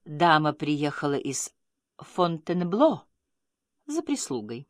Дама приехала из Фонтенбло за прислугой.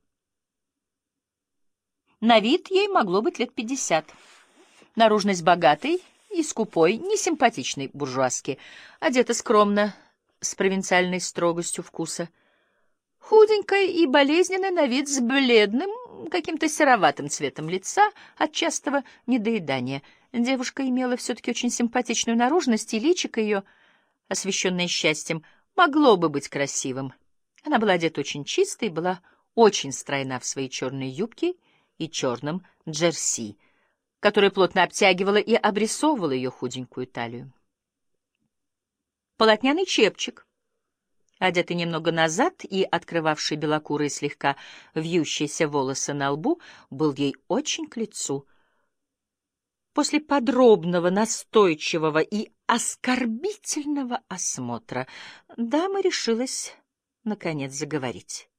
На вид ей могло быть лет 50. Наружность богатой и скупой, несимпатичной буржуазки, одета скромно, с провинциальной строгостью вкуса. Худенькая и болезненная на вид, с бледным, каким-то сероватым цветом лица от частого недоедания. Девушка имела все-таки очень симпатичную наружность, и личико ее, освещенное счастьем, могло бы быть красивым. Она была одета очень чисто и была очень стройна в своей черной юбке и черном джерси, которое плотно обтягивало и обрисовывало ее худенькую талию. Полотняный чепчик, одетый немного назад и открывавший белокурые слегка вьющиеся волосы на лбу, был ей очень к лицу. После подробного, настойчивого и оскорбительного осмотра дама решилась, наконец, заговорить.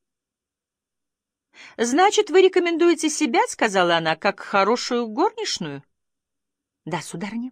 — Значит, вы рекомендуете себя, — сказала она, — как хорошую горничную? — Да, сударыня.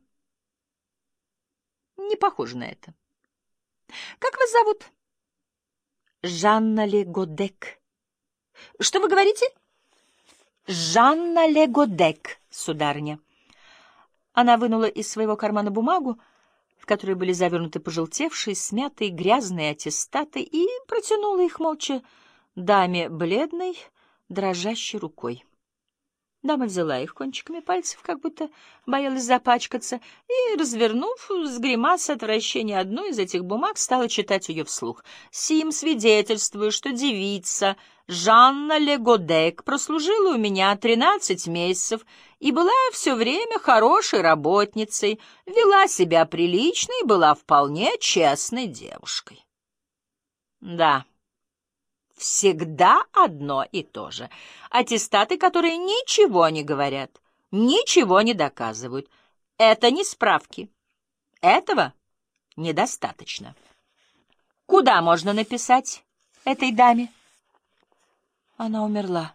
— Не похоже на это. — Как вас зовут? — Жанна Ле Годек. — Что вы говорите? — Жанна Ле Годек, сударыня. Она вынула из своего кармана бумагу, в которой были завернуты пожелтевшие, смятые, грязные аттестаты, и протянула их молча даме бледной, дрожащей рукой. Дама взяла их кончиками пальцев, как будто боялась запачкаться, и, развернув с гримасой отвращения одну из этих бумаг, стала читать ее вслух. «Сим свидетельствую, что девица Жанна Ле Годек прослужила у меня 13 месяцев и была все время хорошей работницей, вела себя прилично и была вполне честной девушкой». Да. Всегда одно и то же. Аттестаты, которые ничего не говорят, ничего не доказывают. Это не справки. Этого недостаточно. Куда можно написать этой даме? Она умерла.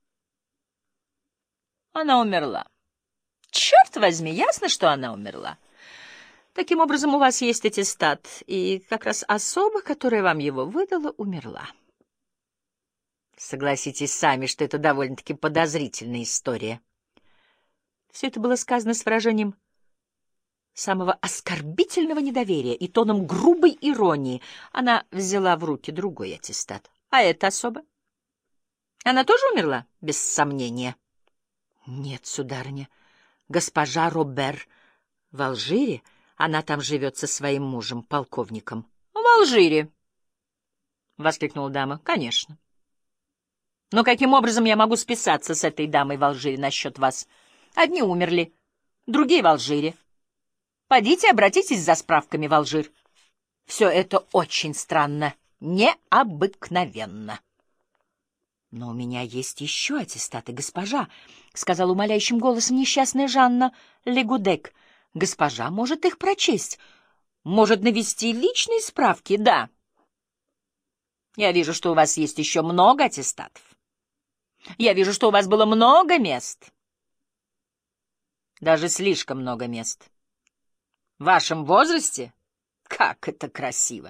Она умерла. Черт возьми, ясно, что она умерла. Таким образом, у вас есть аттестат, и как раз особа, которая вам его выдала, умерла. Согласитесь сами, что это довольно-таки подозрительная история. Все это было сказано с выражением самого оскорбительного недоверия и тоном грубой иронии. Она взяла в руки другой аттестат. А эта особа? Она тоже умерла, без сомнения? Нет, сударыня. Госпожа Робер в Алжире. Она там живет со своим мужем, полковником. — В Алжире! — воскликнула дама. — Конечно. Но каким образом я могу списаться с этой дамой в Алжире насчет вас? Одни умерли, другие в Алжире. Подите, обратитесь за справками в Алжир. Все это очень странно, необыкновенно. — Но у меня есть еще аттестаты, госпожа, — сказала умоляющим голосом несчастная Жанна Ле Годек. — Госпожа может их прочесть, может навести личные справки, да. Я вижу, что у вас есть еще много аттестатов. Я вижу, что у вас было много мест. Даже слишком много мест. В вашем возрасте? Как это красиво!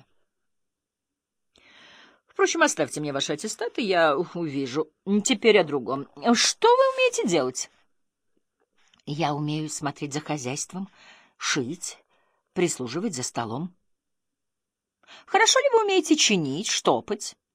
Впрочем, оставьте мне ваши аттестаты, я увижу. Теперь о другом. Что вы умеете делать? Я умею смотреть за хозяйством, шить, прислуживать за столом. Хорошо ли вы умеете чинить, штопать?